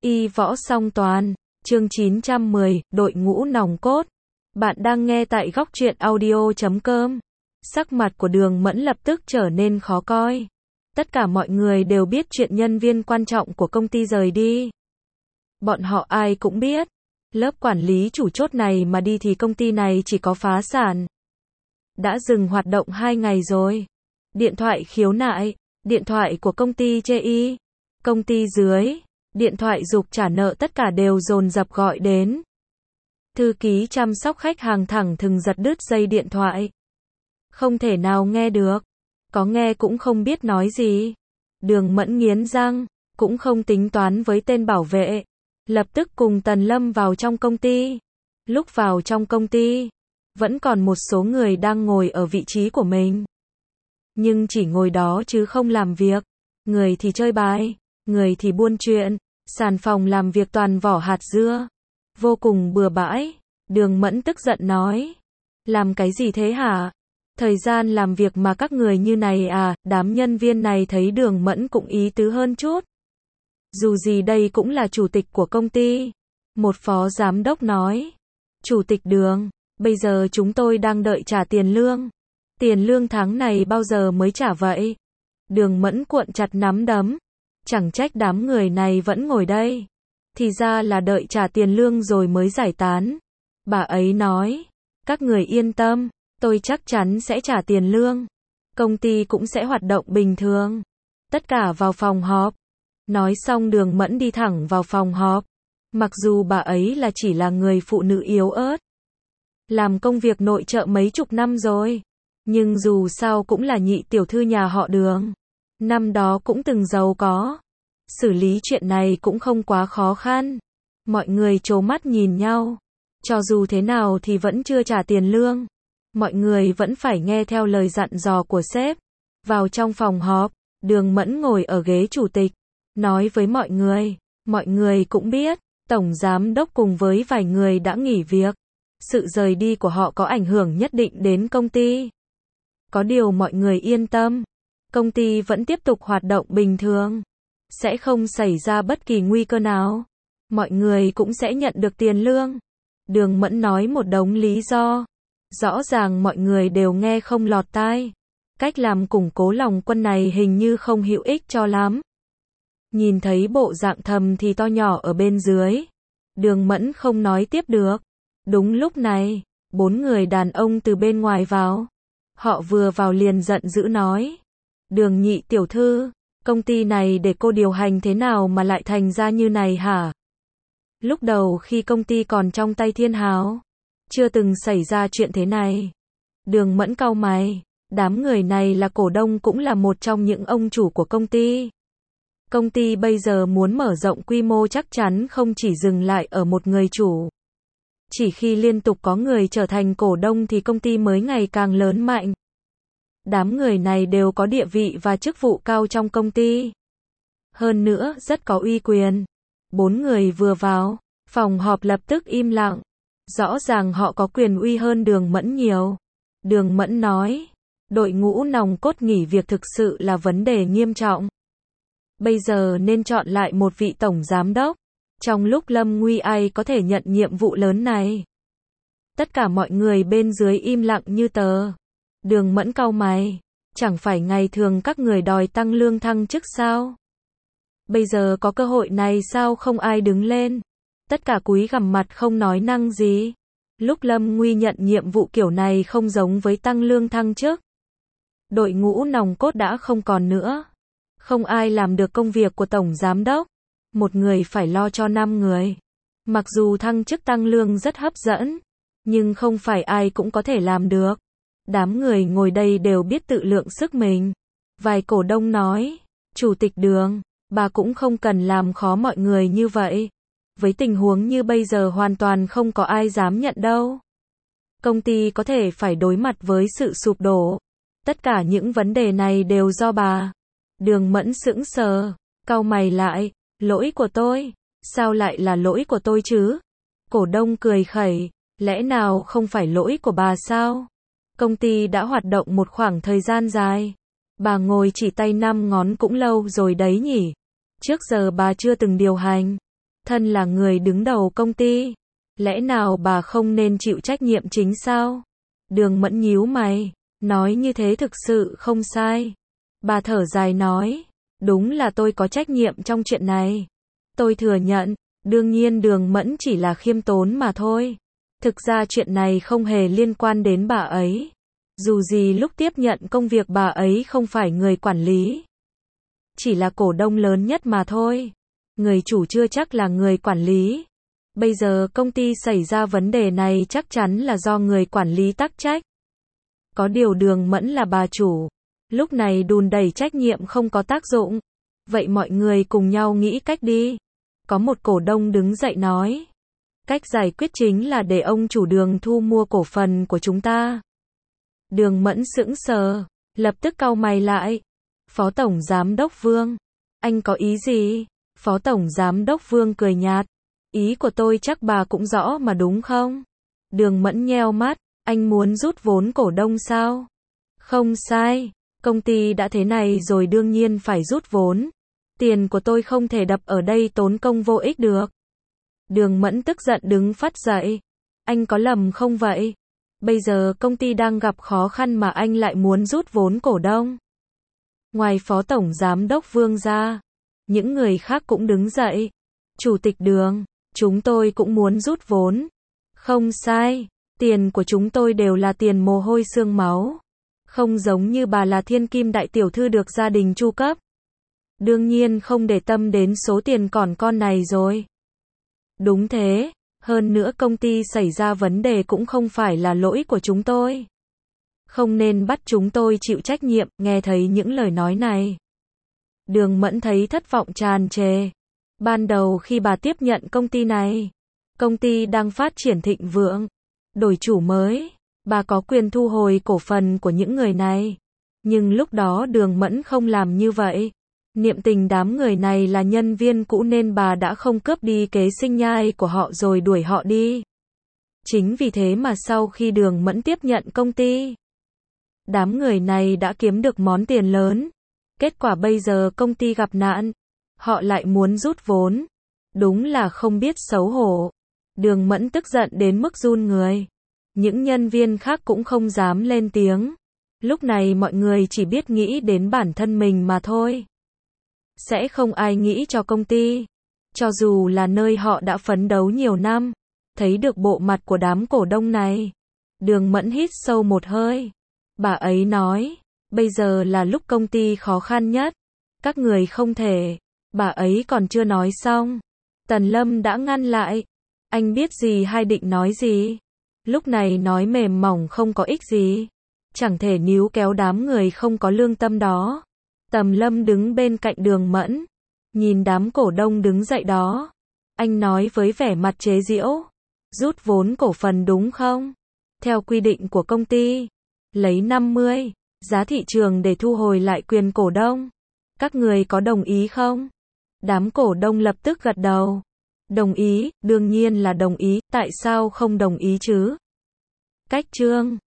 Y võ song toàn, chương 910, đội ngũ nòng cốt. Bạn đang nghe tại góc truyện audio.com. Sắc mặt của Đường Mẫn lập tức trở nên khó coi. Tất cả mọi người đều biết chuyện nhân viên quan trọng của công ty rời đi. Bọn họ ai cũng biết. Lớp quản lý chủ chốt này mà đi thì công ty này chỉ có phá sản. Đã dừng hoạt động 2 ngày rồi. Điện thoại khiếu nại, điện thoại của công ty chê y, công ty dưới, điện thoại giục trả nợ tất cả đều dồn dập gọi đến. Thư ký chăm sóc khách hàng thẳng thừng giật đứt dây điện thoại. Không thể nào nghe được. Có nghe cũng không biết nói gì. Đường Mẫn nghiến răng, cũng không tính toán với tên bảo vệ. Lập tức cùng Tần Lâm vào trong công ty. Lúc vào trong công ty, vẫn còn một số người đang ngồi ở vị trí của mình. Nhưng chỉ ngồi đó chứ không làm việc. Người thì chơi bài, người thì buôn chuyện. Sàn phòng làm việc toàn vỏ hạt dưa. Vô cùng bừa bãi. Đường Mẫn tức giận nói. Làm cái gì thế hả? Thời gian làm việc mà các người như này à? Đám nhân viên này thấy Đường Mẫn cũng ý tứ hơn chút. Dù gì đây cũng là chủ tịch của công ty. Một phó giám đốc nói. Chủ tịch Đường, bây giờ chúng tôi đang đợi trả tiền lương. Tiền lương tháng này bao giờ mới trả vậy? Đường Mẫn cuộn chặt nắm đấm. Chẳng trách đám người này vẫn ngồi đây. Thì ra là đợi trả tiền lương rồi mới giải tán. Bà ấy nói. Các người yên tâm, tôi chắc chắn sẽ trả tiền lương. Công ty cũng sẽ hoạt động bình thường. Tất cả vào phòng họp. Nói xong Đường Mẫn đi thẳng vào phòng họp. Mặc dù bà ấy là chỉ là người phụ nữ yếu ớt. Làm công việc nội trợ mấy chục năm rồi. Nhưng dù sao cũng là nhị tiểu thư nhà họ Đường. Năm đó cũng từng giàu có. Xử lý chuyện này cũng không quá khó khăn. Mọi người trố mắt nhìn nhau. Cho dù thế nào thì vẫn chưa trả tiền lương. Mọi người vẫn phải nghe theo lời dặn dò của sếp. Vào trong phòng họp, Đường Mẫn ngồi ở ghế chủ tịch. Nói với mọi người cũng biết, tổng giám đốc cùng với vài người đã nghỉ việc. Sự rời đi của họ có ảnh hưởng nhất định đến công ty. Có điều mọi người yên tâm. Công ty vẫn tiếp tục hoạt động bình thường. Sẽ không xảy ra bất kỳ nguy cơ nào. Mọi người cũng sẽ nhận được tiền lương. Đường Mẫn nói một đống lý do. Rõ ràng mọi người đều nghe không lọt tai. Cách làm củng cố lòng quân này hình như không hữu ích cho lắm. Nhìn thấy bộ dạng thầm thì to nhỏ ở bên dưới. Đường Mẫn không nói tiếp được. Đúng lúc này, 4 người đàn ông từ bên ngoài vào. Họ vừa vào liền giận dữ nói. Đường nhị tiểu thư, công ty này để cô điều hành thế nào mà lại thành ra như này hả? Lúc đầu khi công ty còn trong tay Thiên Hào, chưa từng xảy ra chuyện thế này. Đường Mẫn cau mày, đám người này là cổ đông cũng là một trong những ông chủ của công ty. Công ty bây giờ muốn mở rộng quy mô chắc chắn không chỉ dừng lại ở một người chủ. Chỉ khi liên tục có người trở thành cổ đông thì công ty mới ngày càng lớn mạnh. Đám người này đều có địa vị và chức vụ cao trong công ty. Hơn nữa, rất có uy quyền. 4 người vừa vào, phòng họp lập tức im lặng. Rõ ràng họ có quyền uy hơn Đường Mẫn nhiều. Đường Mẫn nói, đội ngũ nòng cốt nghỉ việc thực sự là vấn đề nghiêm trọng. Bây giờ nên chọn lại một vị tổng giám đốc. Trong lúc lâm nguy ai có thể nhận nhiệm vụ lớn này? Tất cả mọi người bên dưới im lặng như tờ. Đường Mẫn cau mày. Chẳng phải ngày thường các người đòi tăng lương thăng chức sao? Bây giờ có cơ hội này sao không ai đứng lên? Tất cả cúi gằm mặt không nói năng gì. Lúc Lâm Nguy nhận nhiệm vụ kiểu này không giống với tăng lương thăng chức. Đội ngũ nòng cốt đã không còn nữa. Không ai làm được công việc của tổng giám đốc. Một người phải lo cho 5 người. Mặc dù thăng chức tăng lương rất hấp dẫn, nhưng không phải ai cũng có thể làm được. Đám người ngồi đây đều biết tự lượng sức mình. Vài cổ đông nói, Chủ tịch Đường, bà cũng không cần làm khó mọi người như vậy. Với tình huống như bây giờ hoàn toàn không có ai dám nhận đâu. Công ty có thể phải đối mặt với sự sụp đổ. Tất cả những vấn đề này đều do bà. Đường Mẫn sững sờ, cau mày lại, lỗi của tôi, sao lại là lỗi của tôi chứ? Cổ đông cười khẩy, lẽ nào không phải lỗi của bà sao? Công ty đã hoạt động một khoảng thời gian dài. Bà ngồi chỉ tay 5 ngón cũng lâu rồi đấy nhỉ? Trước giờ bà chưa từng điều hành. Thân là người đứng đầu công ty, lẽ nào bà không nên chịu trách nhiệm chính sao? Đường Mẫn nhíu mày, nói như thế thực sự không sai. Bà thở dài nói, đúng là tôi có trách nhiệm trong chuyện này. Tôi thừa nhận, đương nhiên Đường Mẫn chỉ là khiêm tốn mà thôi. Thực ra chuyện này không hề liên quan đến bà ấy. Dù gì lúc tiếp nhận công việc bà ấy không phải người quản lý. Chỉ là cổ đông lớn nhất mà thôi. Người chủ chưa chắc là người quản lý. Bây giờ công ty xảy ra vấn đề này chắc chắn là do người quản lý tắc trách. Có điều Đường Mẫn là bà chủ. Lúc này đùn đẩy trách nhiệm không có tác dụng. Vậy mọi người cùng nhau nghĩ cách đi. Có một cổ đông đứng dậy nói. Cách giải quyết chính là để ông chủ Đường thu mua cổ phần của chúng ta. Đường Mẫn sững sờ, lập tức cau mày lại. Phó Tổng Giám đốc Vương, anh có ý gì? Phó Tổng Giám đốc Vương cười nhạt. Ý của tôi chắc bà cũng rõ mà đúng không? Đường Mẫn nheo mắt, anh muốn rút vốn cổ đông sao? Không sai, công ty đã thế này rồi đương nhiên phải rút vốn. Tiền của tôi không thể đập ở đây tốn công vô ích được. Đường Mẫn tức giận đứng phắt dậy. Anh có lầm không vậy? Bây giờ công ty đang gặp khó khăn mà anh lại muốn rút vốn cổ đông. Ngoài Phó Tổng Giám đốc Vương ra, những người khác cũng đứng dậy. Chủ tịch Đường, chúng tôi cũng muốn rút vốn. Không sai, tiền của chúng tôi đều là tiền mồ hôi xương máu. Không giống như bà là thiên kim đại tiểu thư được gia đình chu cấp. Đương nhiên không để tâm đến số tiền còn con này rồi. Đúng thế, hơn nữa công ty xảy ra vấn đề cũng không phải là lỗi của chúng tôi. Không nên bắt chúng tôi chịu trách nhiệm. Nghe thấy những lời nói này, Đường Mẫn thấy thất vọng tràn trề. Ban đầu khi bà tiếp nhận công ty này, công ty đang phát triển thịnh vượng, đổi chủ mới, bà có quyền thu hồi cổ phần của những người này. Nhưng lúc đó Đường Mẫn không làm như vậy. Niệm tình đám người này là nhân viên cũ nên bà đã không cướp đi kế sinh nhai của họ rồi đuổi họ đi. Chính vì thế mà sau khi Đường Mẫn tiếp nhận công ty, đám người này đã kiếm được món tiền lớn. Kết quả bây giờ công ty gặp nạn, họ lại muốn rút vốn. Đúng là không biết xấu hổ. Đường Mẫn tức giận đến mức run người. Những nhân viên khác cũng không dám lên tiếng. Lúc này mọi người chỉ biết nghĩ đến bản thân mình mà thôi. Sẽ không ai nghĩ cho công ty. Cho dù là nơi họ đã phấn đấu nhiều năm. Thấy được bộ mặt của đám cổ đông này, Đường Mẫn hít sâu một hơi. Bà ấy nói, bây giờ là lúc công ty khó khăn nhất. Các người không thể. Bà ấy còn chưa nói xong, Tần Lâm đã ngăn lại. Anh biết gì hay định nói gì? Lúc này nói mềm mỏng không có ích gì. Chẳng thể níu kéo đám người không có lương tâm đó. Tần Lâm đứng bên cạnh Đường Mẫn, nhìn đám cổ đông đứng dậy đó. Anh nói với vẻ mặt chế giễu. Rút vốn cổ phần đúng không? Theo quy định của công ty, lấy 50 giá thị trường để thu hồi lại quyền cổ đông. Các người có đồng ý không? Đám cổ đông lập tức gật đầu. Đồng ý, đương nhiên là đồng ý, tại sao không đồng ý chứ? Cách chương